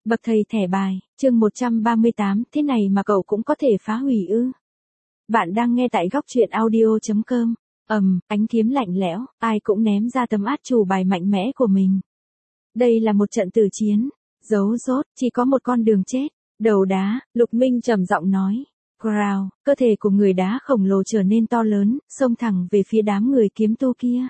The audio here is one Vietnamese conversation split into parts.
Bậc thầy thẻ bài, chương 138, thế này mà cậu cũng có thể phá hủy ư? Bạn đang nghe tại góc truyện audio.com. Ánh kiếm lạnh lẽo, ai cũng ném ra tấm át chủ bài mạnh mẽ của mình. Đây là một trận tử chiến, giấu rốt, chỉ có một con đường chết. Đầu đá, Lục Minh trầm giọng nói. Growl, cơ thể của người đá khổng lồ trở nên to lớn, xông thẳng về phía đám người kiếm tu kia.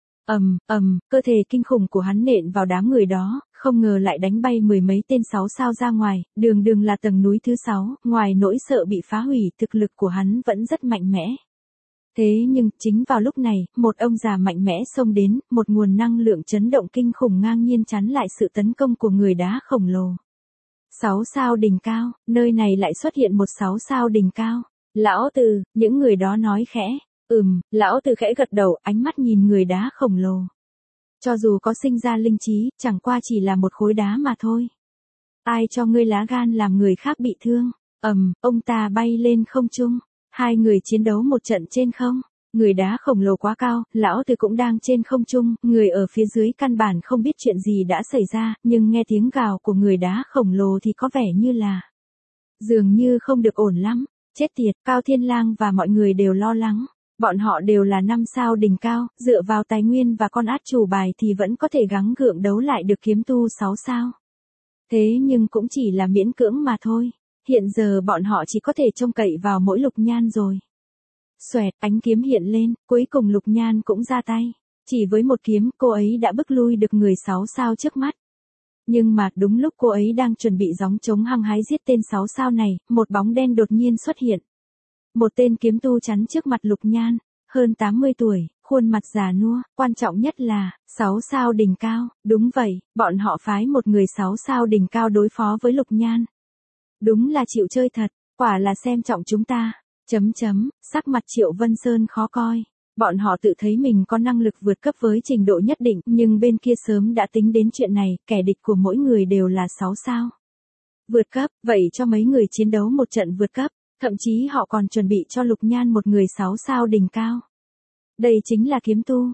Cơ thể kinh khủng của hắn nện vào đám người đó, không ngờ lại đánh bay mười mấy tên 6 sao ra ngoài, đường là tầng núi thứ 6, ngoài nỗi sợ bị phá hủy, thực lực của hắn vẫn rất mạnh mẽ. Thế nhưng, chính vào lúc này, một ông già mạnh mẽ xông đến, một nguồn năng lượng chấn động kinh khủng ngang nhiên chắn lại sự tấn công của người đá khổng lồ. 6 sao đỉnh cao, nơi này lại xuất hiện một 6 sao đỉnh cao. Lão Từ, những người đó nói khẽ. Lão Từ khẽ gật đầu, ánh mắt nhìn người đá khổng lồ. Cho dù có sinh ra linh trí, chẳng qua chỉ là một khối đá mà thôi. Ai cho ngươi lá gan làm người khác bị thương? Ông ta bay lên không trung. Hai người chiến đấu một trận trên không. Người đá khổng lồ quá cao, lão Từ cũng đang trên không trung, người ở phía dưới căn bản không biết chuyện gì đã xảy ra, nhưng nghe tiếng gào của người đá khổng lồ thì có vẻ như là dường như không được ổn lắm. Chết tiệt, Cao Thiên Lang và mọi người đều lo lắng. Bọn họ đều là 5 sao đỉnh cao, dựa vào tài nguyên và con át chủ bài thì vẫn có thể gắng gượng đấu lại được kiếm tu 6 sao. Thế nhưng cũng chỉ là miễn cưỡng mà thôi. Hiện giờ bọn họ chỉ có thể trông cậy vào mỗi Lục Nhan rồi. Xoẹt, ánh kiếm hiện lên, cuối cùng Lục Nhan cũng ra tay. Chỉ với một kiếm, cô ấy đã bức lui được người 6 sao trước mắt. Nhưng mà, đúng lúc cô ấy đang chuẩn bị gióng trống hăng hái giết tên 6 sao này, một bóng đen đột nhiên xuất hiện. Một tên kiếm tu chắn trước mặt Lục Nhan, hơn 80 tuổi, khuôn mặt già nua, quan trọng nhất là, 6 sao đỉnh cao, đúng vậy, bọn họ phái một người 6 sao đỉnh cao đối phó với Lục Nhan. Đúng là chịu chơi thật, quả là xem trọng chúng ta. Sắc mặt Triệu Vân Sơn khó coi. Bọn họ tự thấy mình có năng lực vượt cấp với trình độ nhất định, nhưng bên kia sớm đã tính đến chuyện này, kẻ địch của mỗi người đều là 6 sao. Vượt cấp, vậy cho mấy người chiến đấu một trận vượt cấp, thậm chí họ còn chuẩn bị cho Lục Nhan một người 6 sao đỉnh cao. Đây chính là kiếm tu.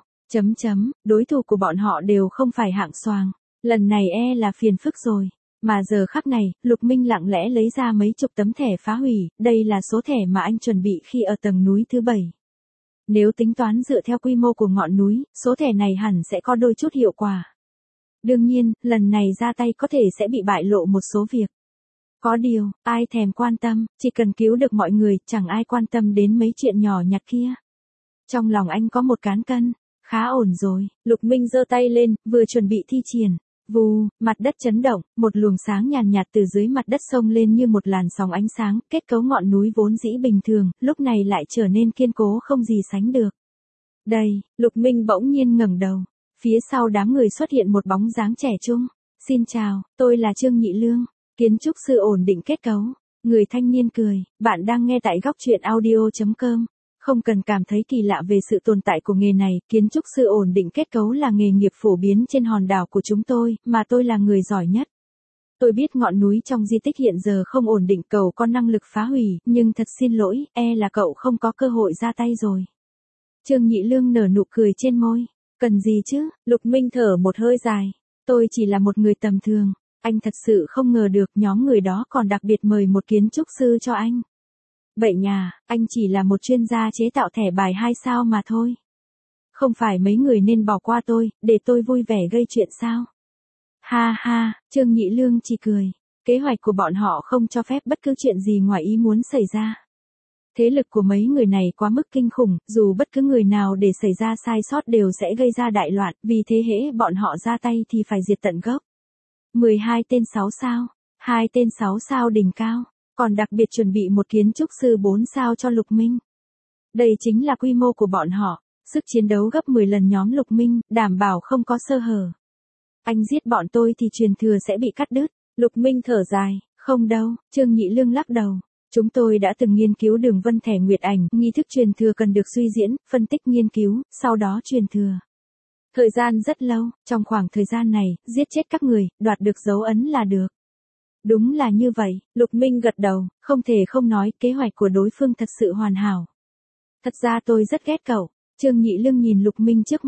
Đối thủ của bọn họ đều không phải hạng xoàng. Lần này là phiền phức rồi. Mà giờ khắc này, Lục Minh lặng lẽ lấy ra mấy chục tấm thẻ phá hủy, đây là số thẻ mà anh chuẩn bị khi ở tầng núi thứ 7. Nếu tính toán dựa theo quy mô của ngọn núi, số thẻ này hẳn sẽ có đôi chút hiệu quả. Đương nhiên, lần này ra tay có thể sẽ bị bại lộ một số việc. Có điều, ai thèm quan tâm, chỉ cần cứu được mọi người, chẳng ai quan tâm đến mấy chuyện nhỏ nhặt kia. Trong lòng anh có một cán cân, khá ổn rồi, Lục Minh giơ tay lên, vừa chuẩn bị thi triển. Vù, mặt đất chấn động, một luồng sáng nhàn nhạt từ dưới mặt đất xông lên như một làn sóng ánh sáng, kết cấu ngọn núi vốn dĩ bình thường, lúc này lại trở nên kiên cố không gì sánh được. Đây, Lục Minh bỗng nhiên ngẩng đầu, phía sau đám người xuất hiện một bóng dáng trẻ trung. Xin chào, tôi là Trương Nhị Lương, kiến trúc sư ổn định kết cấu. Người thanh niên cười, bạn đang nghe tại góc truyện audio.com. Không cần cảm thấy kỳ lạ về sự tồn tại của nghề này, kiến trúc sư ổn định kết cấu là nghề nghiệp phổ biến trên hòn đảo của chúng tôi, mà tôi là người giỏi nhất. Tôi biết ngọn núi trong di tích hiện giờ không ổn định, cậu có năng lực phá hủy, nhưng thật xin lỗi, là cậu không có cơ hội ra tay rồi. Trương Nhị Lương nở nụ cười trên môi. Cần gì chứ? Lục Minh thở một hơi dài. Tôi chỉ là một người tầm thường. Anh thật sự không ngờ được nhóm người đó còn đặc biệt mời một kiến trúc sư cho anh. Vậy nhà, anh chỉ là một chuyên gia chế tạo thẻ bài 2 sao mà thôi. Không phải mấy người nên bỏ qua tôi, để tôi vui vẻ gây chuyện sao? Ha ha, Trương Nhị Lương chỉ cười. Kế hoạch của bọn họ không cho phép bất cứ chuyện gì ngoài ý muốn xảy ra. Thế lực của mấy người này quá mức kinh khủng, dù bất cứ người nào để xảy ra sai sót đều sẽ gây ra đại loạn, vì thế hễ bọn họ ra tay thì phải diệt tận gốc. 12 tên 6 sao, 2 tên 6 sao đỉnh cao. Còn đặc biệt chuẩn bị một kiến trúc sư 4 sao cho Lục Minh. Đây chính là quy mô của bọn họ, sức chiến đấu gấp 10 lần nhóm Lục Minh, đảm bảo không có sơ hở. Anh giết bọn tôi thì truyền thừa sẽ bị cắt đứt. Lục Minh thở dài, không đâu, Trương Nhị Lương lắc đầu. Chúng tôi đã từng nghiên cứu đường vân thẻ nguyệt ảnh, nghi thức truyền thừa cần được suy diễn, phân tích nghiên cứu, sau đó truyền thừa. Thời gian rất lâu, trong khoảng thời gian này, giết chết các người, đoạt được dấu ấn là được. Đúng là như vậy, Lục Minh gật đầu, không thể không nói, kế hoạch của đối phương thật sự hoàn hảo. Thật ra tôi rất ghét cậu. Trương Nhị Lương nhìn Lục Minh trước mắt,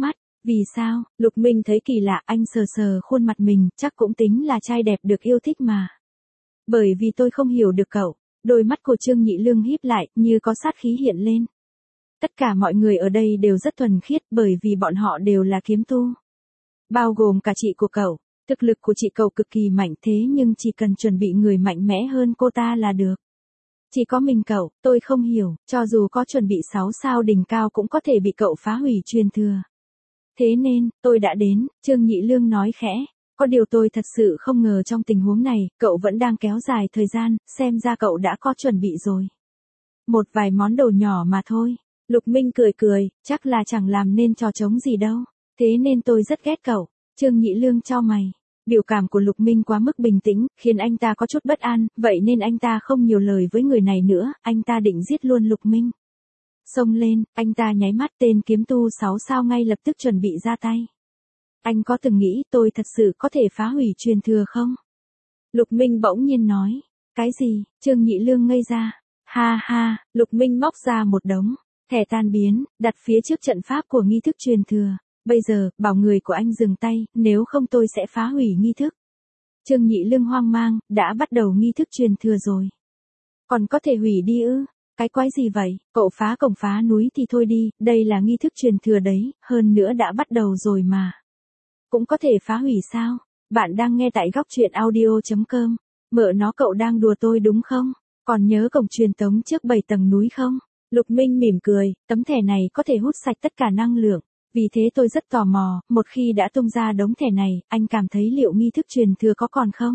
Vì sao? Lục Minh thấy kỳ lạ, anh sờ sờ khuôn mặt mình, chắc cũng tính là trai đẹp được yêu thích mà. Bởi vì tôi không hiểu được cậu. Đôi mắt của Trương Nhị Lương híp lại, như có sát khí hiện lên. Tất cả mọi người ở đây đều rất thuần khiết bởi vì bọn họ đều là kiếm tu. Bao gồm cả chị của cậu. Thực lực của chị cậu cực kỳ mạnh thế nhưng chỉ cần chuẩn bị người mạnh mẽ hơn cô ta là được. Chỉ có mình cậu, tôi không hiểu, cho dù có chuẩn bị 6 sao đỉnh cao cũng có thể bị cậu phá hủy truyền thừa. Thế nên, tôi đã đến, Trương Nhị Lương nói khẽ. Có điều tôi thật sự không ngờ trong tình huống này, cậu vẫn đang kéo dài thời gian, xem ra cậu đã có chuẩn bị rồi. Một vài món đồ nhỏ mà thôi. Lục Minh cười cười, chắc là chẳng làm nên trò trống gì đâu. Thế nên tôi rất ghét cậu. Trương Nhị Lương chau mày. Biểu cảm của Lục Minh quá mức bình tĩnh, khiến anh ta có chút bất an, vậy nên anh ta không nhiều lời với người này nữa, anh ta định giết luôn Lục Minh. Xông lên, anh ta nháy mắt tên kiếm tu 6 sao ngay lập tức chuẩn bị ra tay. Anh có từng nghĩ tôi thật sự có thể phá hủy truyền thừa không? Lục Minh bỗng nhiên nói. Cái gì? Trương Nhị Lương ngây ra. Ha ha, Lục Minh móc ra một đống thẻ tan biến, đặt phía trước trận pháp của nghi thức truyền thừa. Bây giờ, bảo người của anh dừng tay, nếu không tôi sẽ phá hủy nghi thức. Trương Nhị Lương hoang mang, đã bắt đầu nghi thức truyền thừa rồi. Còn có thể hủy đi ư? Cái quái gì vậy? Cậu phá cổng phá núi thì thôi đi, đây là nghi thức truyền thừa đấy, hơn nữa đã bắt đầu rồi mà. Cũng có thể phá hủy sao? Bạn đang nghe tại góc truyện audio.com. Mợ nó cậu đang đùa tôi đúng không? Còn nhớ cổng truyền tống trước 7 tầng núi không? Lục Minh mỉm cười, tấm thẻ này có thể hút sạch tất cả năng lượng. Vì thế tôi rất tò mò, một khi đã tung ra đống thẻ này, anh cảm thấy liệu nghi thức truyền thừa có còn không?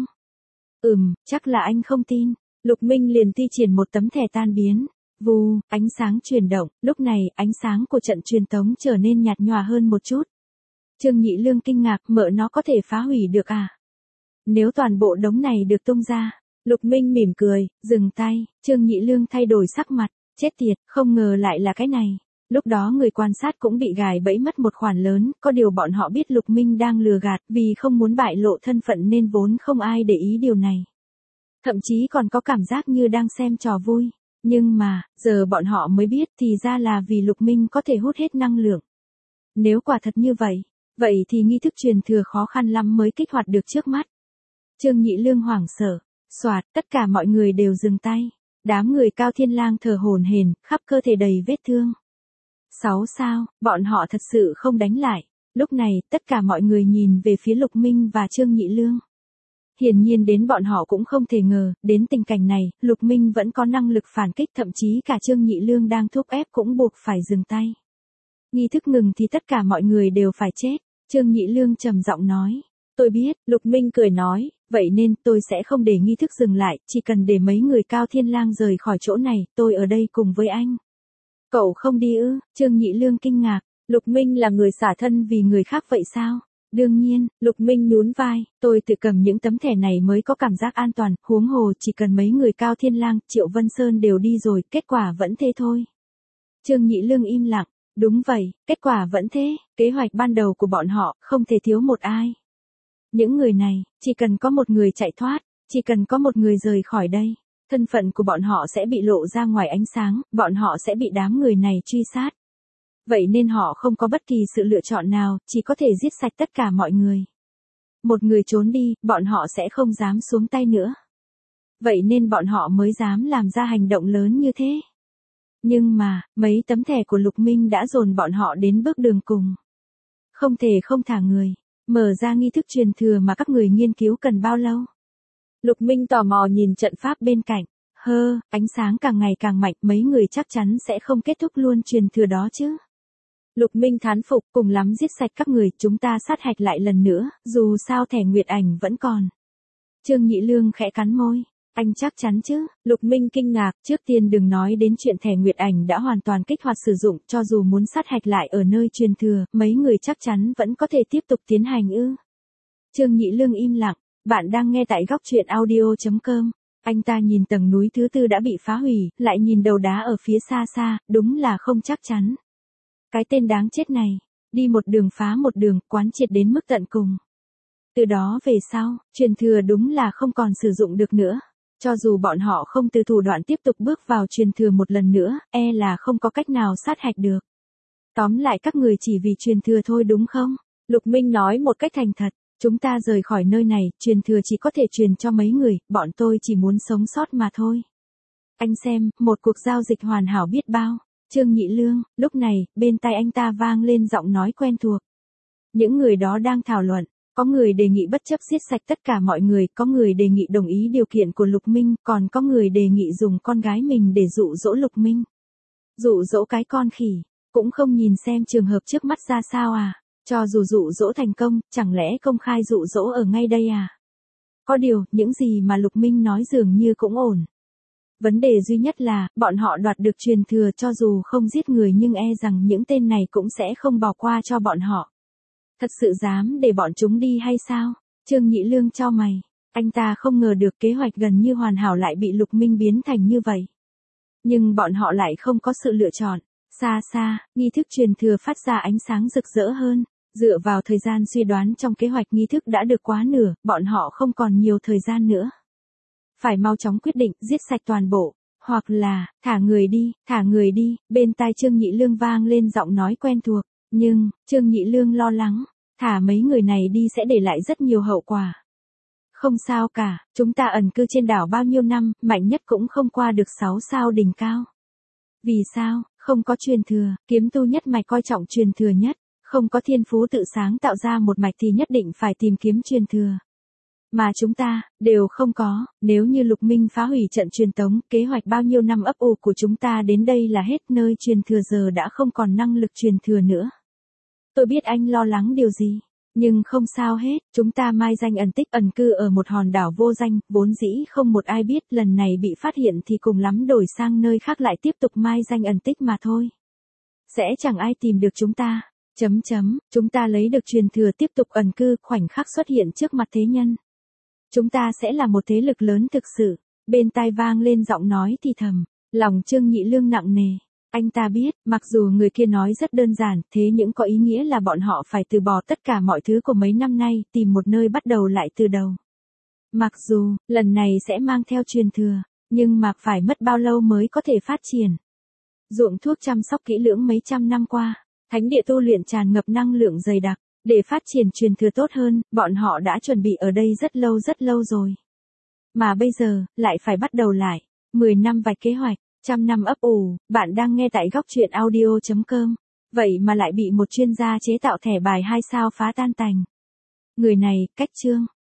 Chắc là anh không tin. Lục Minh liền thi triển một tấm thẻ tan biến. Vù, ánh sáng chuyển động, lúc này ánh sáng của trận truyền tống trở nên nhạt nhòa hơn một chút. Trương Nhị Lương kinh ngạc, mợ nó có thể phá hủy được à? Nếu toàn bộ đống này được tung ra, Lục Minh mỉm cười, dừng tay, Trương Nhị Lương thay đổi sắc mặt, chết tiệt, không ngờ lại là cái này. Lúc đó người quan sát cũng bị gài bẫy mất một khoản lớn, có điều bọn họ biết Lục Minh đang lừa gạt vì không muốn bại lộ thân phận nên vốn không ai để ý điều này. Thậm chí còn có cảm giác như đang xem trò vui. Nhưng mà, giờ bọn họ mới biết thì ra là vì Lục Minh có thể hút hết năng lượng. Nếu quả thật như vậy thì nghi thức truyền thừa khó khăn lắm mới kích hoạt được trước mắt. Trương Nhị Lương hoảng sợ, soạt, tất cả mọi người đều dừng tay. Đám người Cao Thiên Lang thở hổn hển, khắp cơ thể đầy vết thương. 6 sao, bọn họ thật sự không đánh lại. Lúc này, tất cả mọi người nhìn về phía Lục Minh và Trương Nhị Lương. Hiển nhiên đến bọn họ cũng không thể ngờ, đến tình cảnh này, Lục Minh vẫn có năng lực phản kích, thậm chí cả Trương Nhị Lương đang thúc ép cũng buộc phải dừng tay. Nghi thức ngừng thì tất cả mọi người đều phải chết. Trương Nhị Lương trầm giọng nói. Tôi biết, Lục Minh cười nói, vậy nên tôi sẽ không để nghi thức dừng lại, chỉ cần để mấy người Cao Thiên Lang rời khỏi chỗ này, tôi ở đây cùng với anh. Cậu không đi ư? Trương Nhị Lương kinh ngạc. Lục Minh là người xả thân vì người khác vậy sao? Đương nhiên, Lục Minh nhún vai, tôi tự cầm những tấm thẻ này mới có cảm giác an toàn, huống hồ chỉ cần mấy người Cao Thiên Lang, Triệu Vân Sơn đều đi rồi, kết quả vẫn thế thôi. Trương Nhị Lương im lặng, đúng vậy, kết quả vẫn thế, kế hoạch ban đầu của bọn họ, không thể thiếu một ai. Những người này, chỉ cần có một người chạy thoát, chỉ cần có một người rời khỏi đây, thân phận của bọn họ sẽ bị lộ ra ngoài ánh sáng, bọn họ sẽ bị đám người này truy sát. Vậy nên họ không có bất kỳ sự lựa chọn nào, chỉ có thể giết sạch tất cả mọi người. Một người trốn đi, bọn họ sẽ không dám xuống tay nữa. Vậy nên bọn họ mới dám làm ra hành động lớn như thế. Nhưng mà, mấy tấm thẻ của Lục Minh đã dồn bọn họ đến bước đường cùng. Không thể không thả người. Mở ra nghi thức truyền thừa mà các người nghiên cứu cần bao lâu? Lục Minh tò mò nhìn trận pháp bên cạnh. Ánh sáng càng ngày càng mạnh, mấy người chắc chắn sẽ không kết thúc luôn truyền thừa đó chứ. Lục Minh thán phục, cùng lắm giết sạch các người, chúng ta sát hạch lại lần nữa, dù sao thẻ Nguyệt Ảnh vẫn còn. Trương Nhị Lương khẽ cắn môi. Anh chắc chắn chứ? Lục Minh kinh ngạc, trước tiên đừng nói đến chuyện thẻ Nguyệt Ảnh đã hoàn toàn kích hoạt sử dụng, cho dù muốn sát hạch lại ở nơi truyền thừa, mấy người chắc chắn vẫn có thể tiếp tục tiến hành ư. Trương Nhị Lương im lặng, bạn đang nghe tại góc truyện audio.com. Anh ta nhìn tầng núi thứ 4 đã bị phá hủy, lại nhìn đầu đá ở phía xa xa, đúng là không chắc chắn. Cái tên đáng chết này, đi một đường phá một đường, quán triệt đến mức tận cùng. Từ đó về sau, truyền thừa đúng là không còn sử dụng được nữa. Cho dù bọn họ không từ thủ đoạn tiếp tục bước vào truyền thừa một lần nữa, là không có cách nào sát hạch được. Tóm lại các người chỉ vì truyền thừa thôi đúng không? Lục Minh nói một cách thành thật. Chúng ta rời khỏi nơi này, truyền thừa chỉ có thể truyền cho mấy người, bọn tôi chỉ muốn sống sót mà thôi. Anh xem, một cuộc giao dịch hoàn hảo biết bao. Trương Nhị Lương, lúc này, bên tai anh ta vang lên giọng nói quen thuộc. Những người đó đang thảo luận, có người đề nghị bất chấp giết sạch tất cả mọi người, có người đề nghị đồng ý điều kiện của Lục Minh, còn có người đề nghị dùng con gái mình để dụ dỗ Lục Minh. Dụ dỗ cái con khỉ, cũng không nhìn xem trường hợp trước mắt ra sao à? Cho dù dụ dỗ thành công, chẳng lẽ công khai dụ dỗ ở ngay đây à? Có điều, những gì mà Lục Minh nói dường như cũng ổn. Vấn đề duy nhất là, bọn họ đoạt được truyền thừa cho dù không giết người nhưng e rằng những tên này cũng sẽ không bỏ qua cho bọn họ. Thật sự dám để bọn chúng đi hay sao? Trương Nhị Lương chau mày. Anh ta không ngờ được kế hoạch gần như hoàn hảo lại bị Lục Minh biến thành như vậy. Nhưng bọn họ lại không có sự lựa chọn. Xa xa, nghi thức truyền thừa phát ra ánh sáng rực rỡ hơn. Dựa vào thời gian suy đoán trong kế hoạch nghi thức đã được quá nửa, bọn họ không còn nhiều thời gian nữa. Phải mau chóng quyết định, giết sạch toàn bộ. Hoặc là, thả người đi, bên tai Trương Nhị Lương vang lên giọng nói quen thuộc. Nhưng, Trương Nhị Lương lo lắng, thả mấy người này đi sẽ để lại rất nhiều hậu quả. Không sao cả, chúng ta ẩn cư trên đảo bao nhiêu năm, mạnh nhất cũng không qua được 6 sao đỉnh cao. Vì sao, không có truyền thừa, kiếm tu nhất mạch coi trọng truyền thừa nhất, không có thiên phú tự sáng tạo ra một mạch thì nhất định phải tìm kiếm truyền thừa. Mà chúng ta, đều không có, nếu như Lục Minh phá hủy trận truyền tống, kế hoạch bao nhiêu năm ấp ủ của chúng ta đến đây là hết, nơi truyền thừa giờ đã không còn năng lực truyền thừa nữa. Tôi biết anh lo lắng điều gì, nhưng không sao hết, chúng ta mai danh ẩn tích ẩn cư ở một hòn đảo vô danh, vốn dĩ không một ai biết, lần này bị phát hiện thì cùng lắm đổi sang nơi khác lại tiếp tục mai danh ẩn tích mà thôi. Sẽ chẳng ai tìm được chúng ta. Chúng ta lấy được truyền thừa tiếp tục ẩn cư, khoảnh khắc xuất hiện trước mặt thế nhân. Chúng ta sẽ là một thế lực lớn thực sự. Bên tai vang lên giọng nói thì thầm, lòng Trương Nhị Lương nặng nề. Anh ta biết, mặc dù người kia nói rất đơn giản, thế nhưng có ý nghĩa là bọn họ phải từ bỏ tất cả mọi thứ của mấy năm nay, tìm một nơi bắt đầu lại từ đầu. Mặc dù, lần này sẽ mang theo truyền thừa, nhưng mà phải mất bao lâu mới có thể phát triển. Ruộng thuốc chăm sóc kỹ lưỡng mấy trăm năm qua, thánh địa tu luyện tràn ngập năng lượng dày đặc, để phát triển truyền thừa tốt hơn, bọn họ đã chuẩn bị ở đây rất lâu rồi. Mà bây giờ, lại phải bắt đầu lại, 10 năm vạch kế hoạch, 100 năm ấp ủ, bạn đang nghe tại góc truyện audio.com. Vậy mà lại bị một chuyên gia chế tạo thẻ bài 2 sao phá tan tành. Người này, cách Trương